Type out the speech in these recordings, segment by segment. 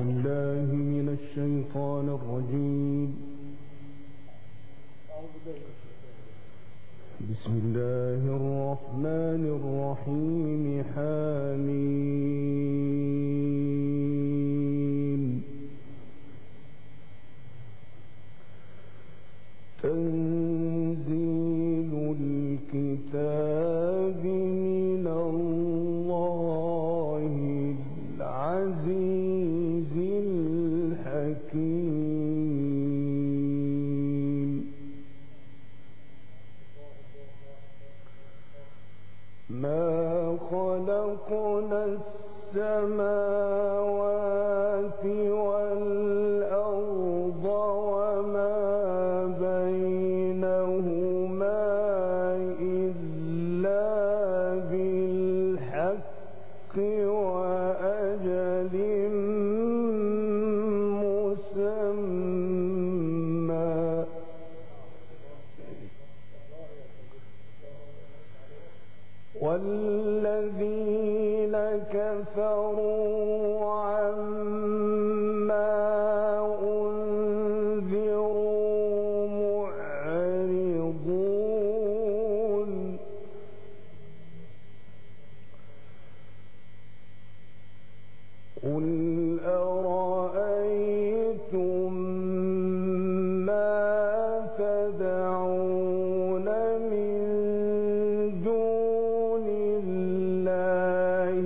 بالله من الشيطان الرجيم. بسم الله الرحمن الرحيم. حميم. تنزيل الكتاب من الله العزيز الحكيم. ما خلقنا السماوات والأرض وما بينهما إلا بالحق وأجل مسمى. والذين كفروا عما أنذروا معرضون. قل أرأيتم ما تدعون من دون الله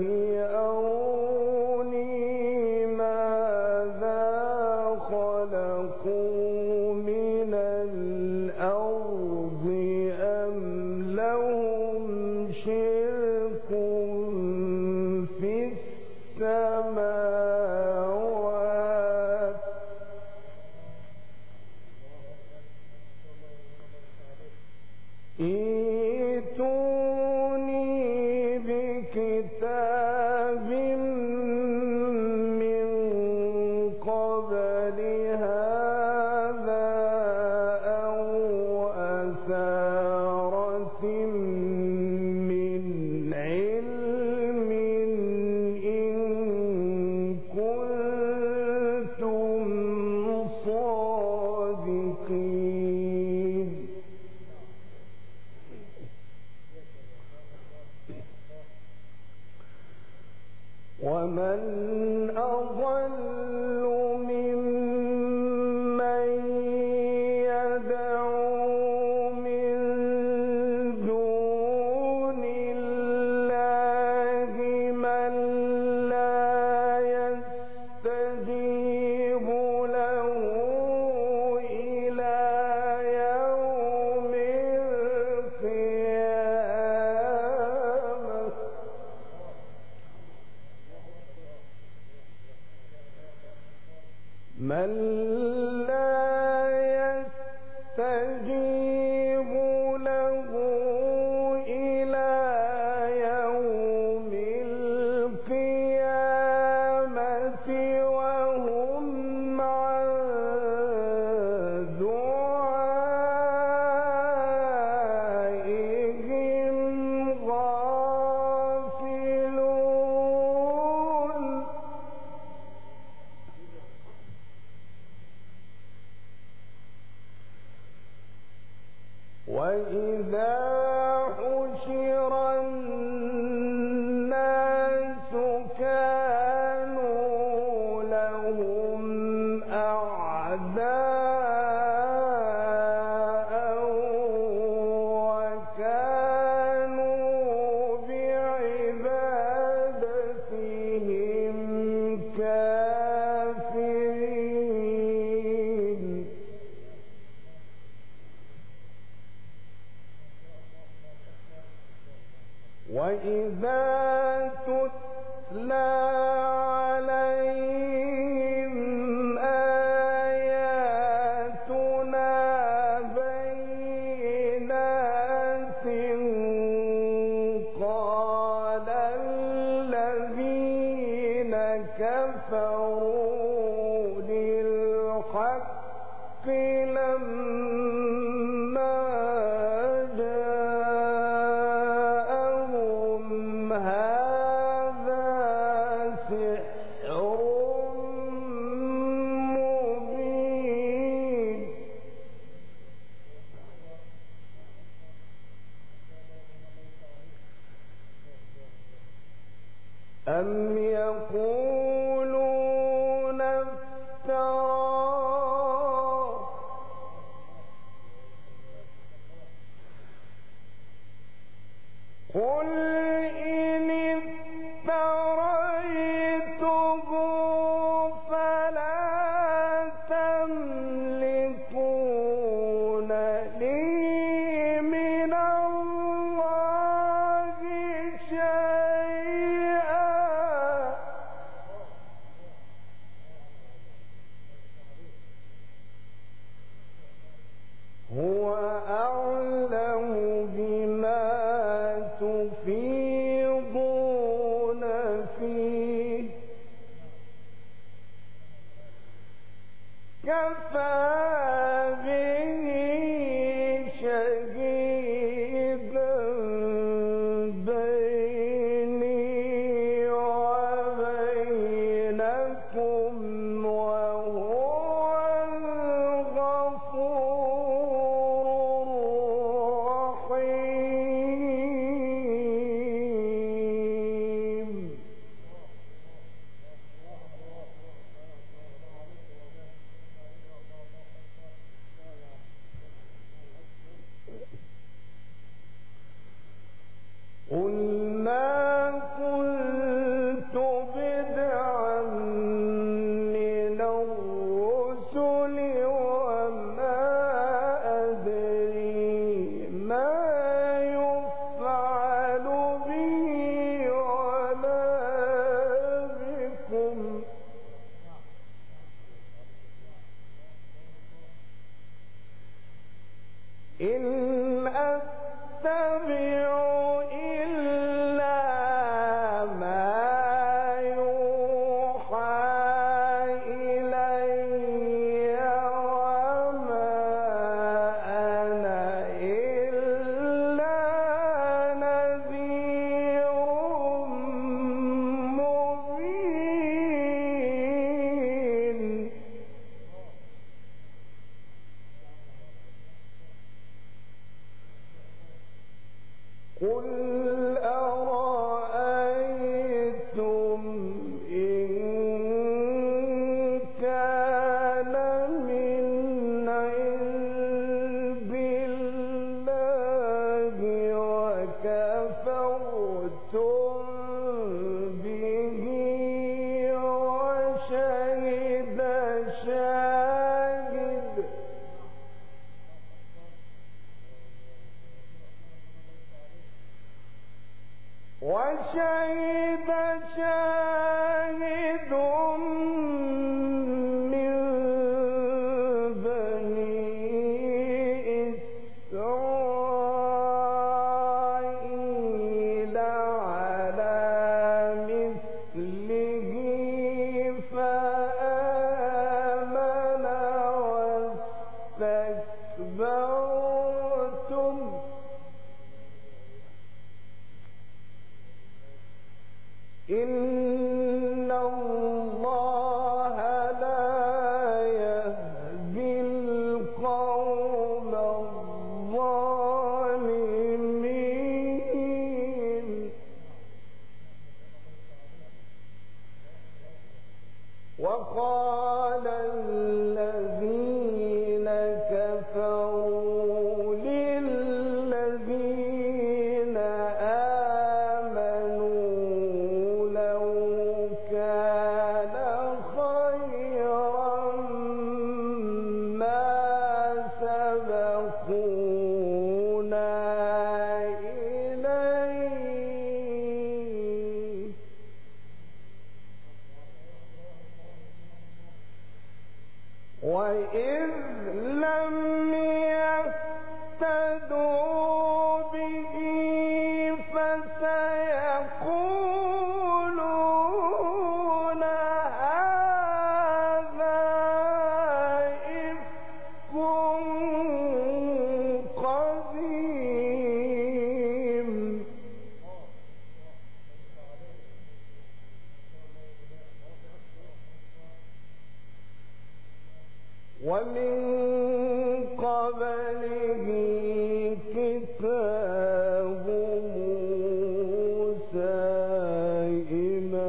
أروني ماذا خلقوا من الأرض أم لهم شرك في السماوات. ائتوني بكتاب من قبل هذا أو أثارة من علم إن كنتم صادقين. ومن أضل ممن يدعو من دون الله من لا يستجيب له إلى يوم القيامة. من لا يستجيب له إلى يوم القيامة وهم عن دعائهم غافلون. وإذا حشر الناس كانوا لهم أعداء وكانوا بعبادتهم كافرين. وإذا تتلى عليهم آياتنا بينات قال الذين كفروا للحق لما جاءهم أم يقولون افتراه قل إن افتريته فلا تملكون لي من الله شيئا هو أعلم بما تفيضون فيه كفى به شهيدا بيني وبينكم وهو الغفور الرحيم قل ما كنت بدعا من الرسل وما أدري ما يفعل بي ولا بكم إن أتبع إلا ما يوحى إلي وما أنا إلا نذير مبين قل أرأيتم إن كان من عند الله وكفرتم به وشهد شاهد من بني إسرائيل على مثله فآمن واستكبرتم إن الله لا يهدي القوم الظالمين وقال الذين كفروا للذين آمنوا لو كان خيرا ما سبقونا إليه وإذ لم يهتدوا به فسيقولون هذا إفك قديم ومن قبله كتاب موسى إماما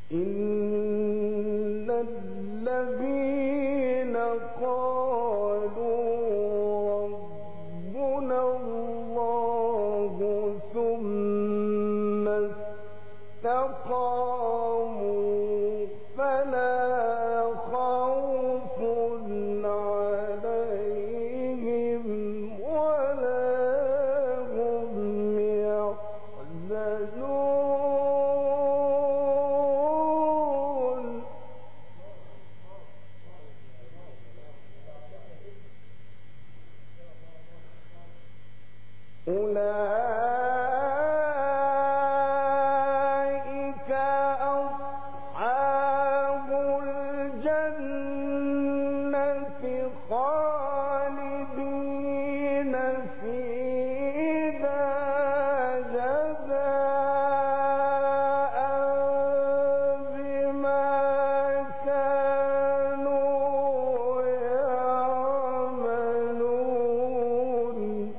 إن الذين قالوا ربنا الله ثم استقاموا فلا خوف عليهم ولا هم يحزنون أولئك أصحاب الجنة خالدين فيها جزاء بما كانوا يعملون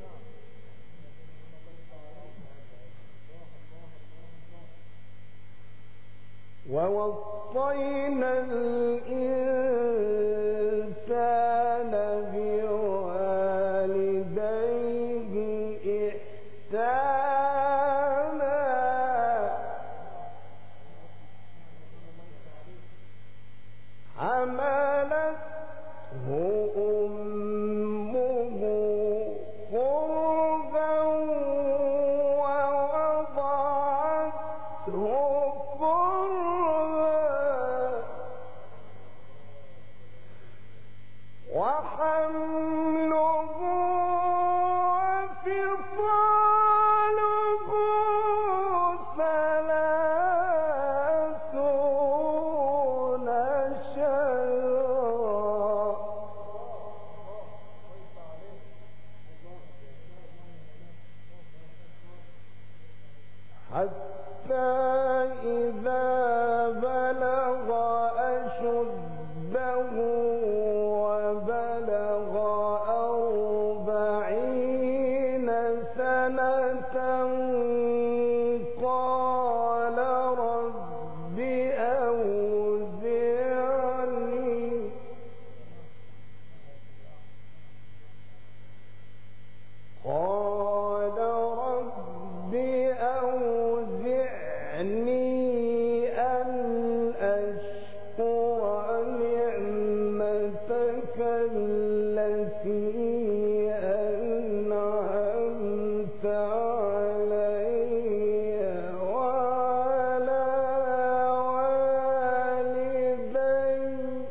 ووصينا الإنسان بوالديه إحسانا حملته أمه كرها ووضعته وحمله وفصاله 30 شهرا حتى إذا بلغ أشده وبلغ 40 سنة قال رب أوزعني أن أشكر نعمتك التي أنعمت علي وعلى والدي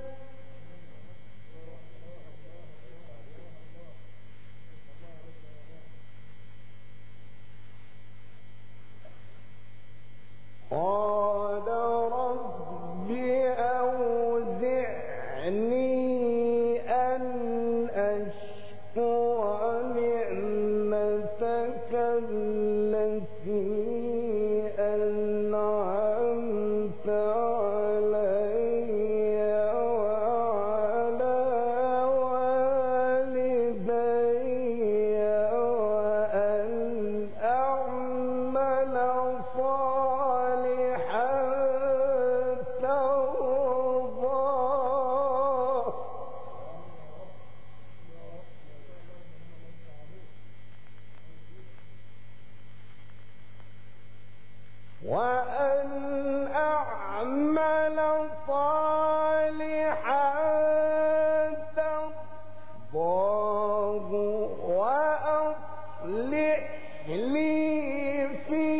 قال رب أوزعني أن أشكر نعمتك التي أنعمت علي وعلى والدي وأن أعمل صالحا ترضاه وأن أعمل صالحا ترضاه وأصلح لي في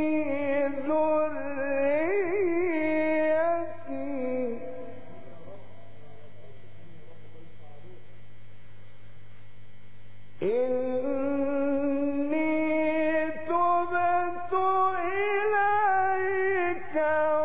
ذريتي إني تبت إليك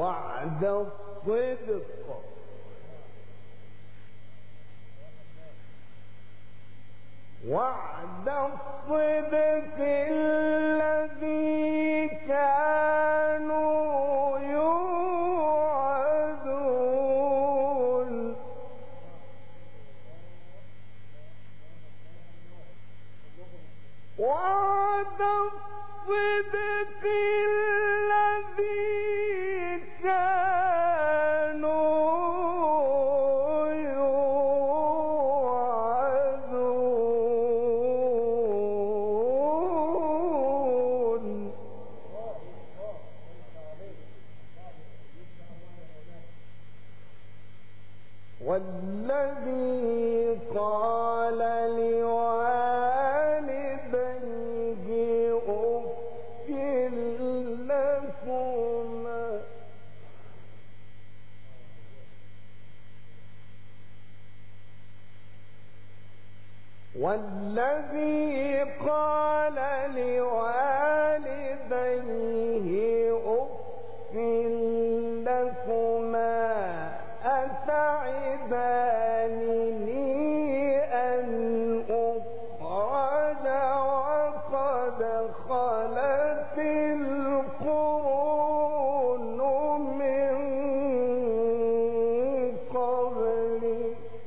وعد الصدق الذي كانوا يوعدون وعد الصدق الذي كانوا يوعدون والذي قال لوالديه أف لكما والذي قال لوالديه أف لكما أتعدانني أن أخرج وقد خلت القرون من قبلي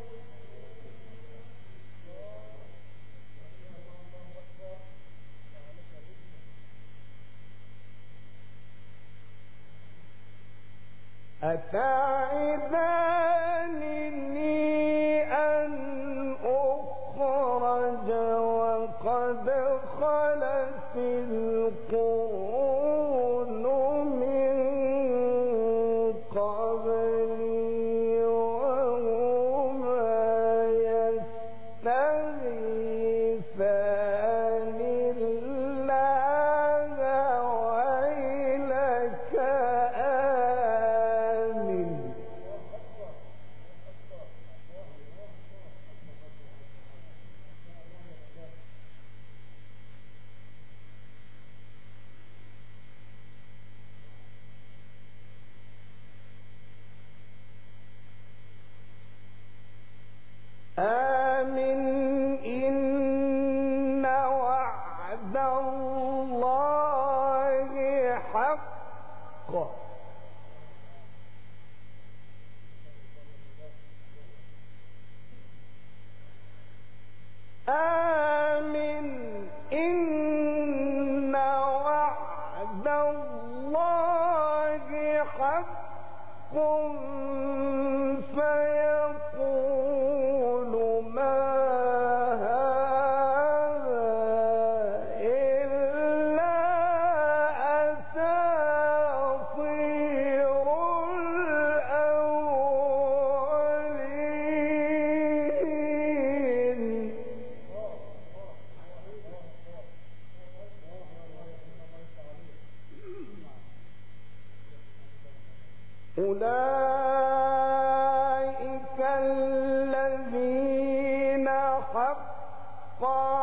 أتعدانني أن أخرج وقد خلت القرون من قبلي وهما يستغيثان الله ويلك آمن إن وعد الله حق آمن إن وعد الله حق فيقول ما هذا إلا أساطير الأولين أولئك الذين حق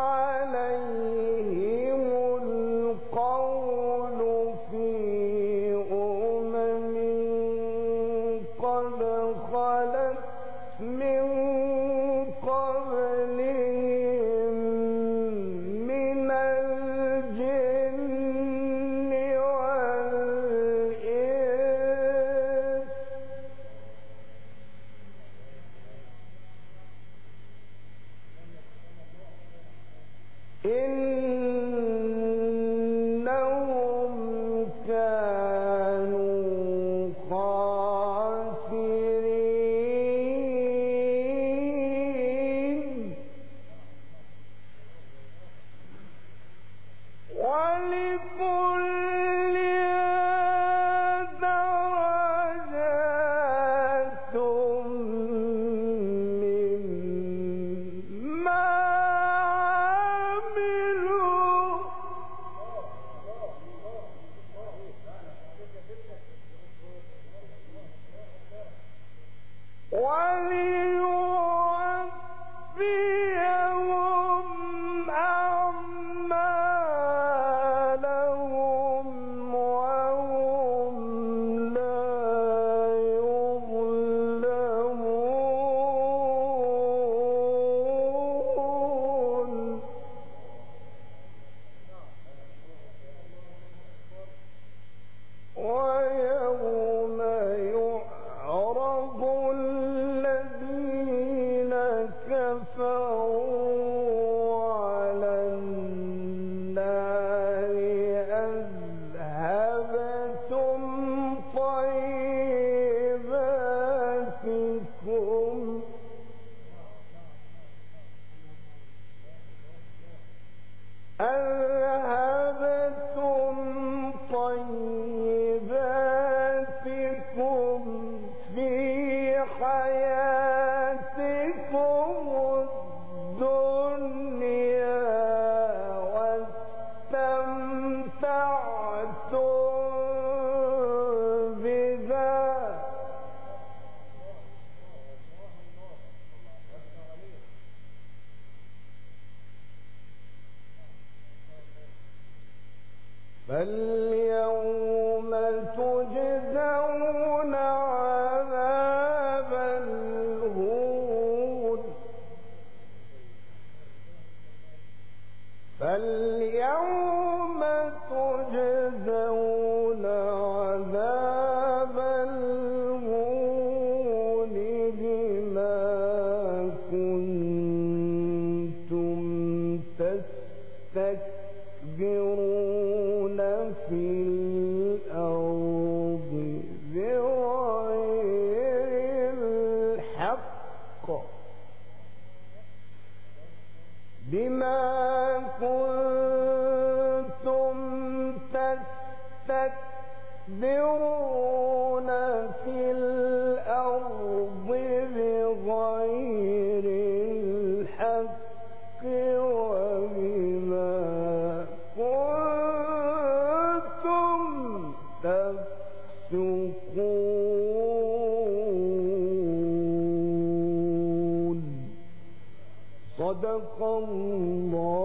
عليهم القول في أمم قد خلت من قبلهم من الجن والإنس إنهم كانوا خاسرين ولكل درجات مما عملوا فاليوم تجزون عذاب الهون فاليوم تجزون عذاب الهون بما كنتم تستكبرون في الأرض بغير الحق بما كنتم تستكبرون في الأرض بغير الحق وبما كنتم تفسقون. صدق الله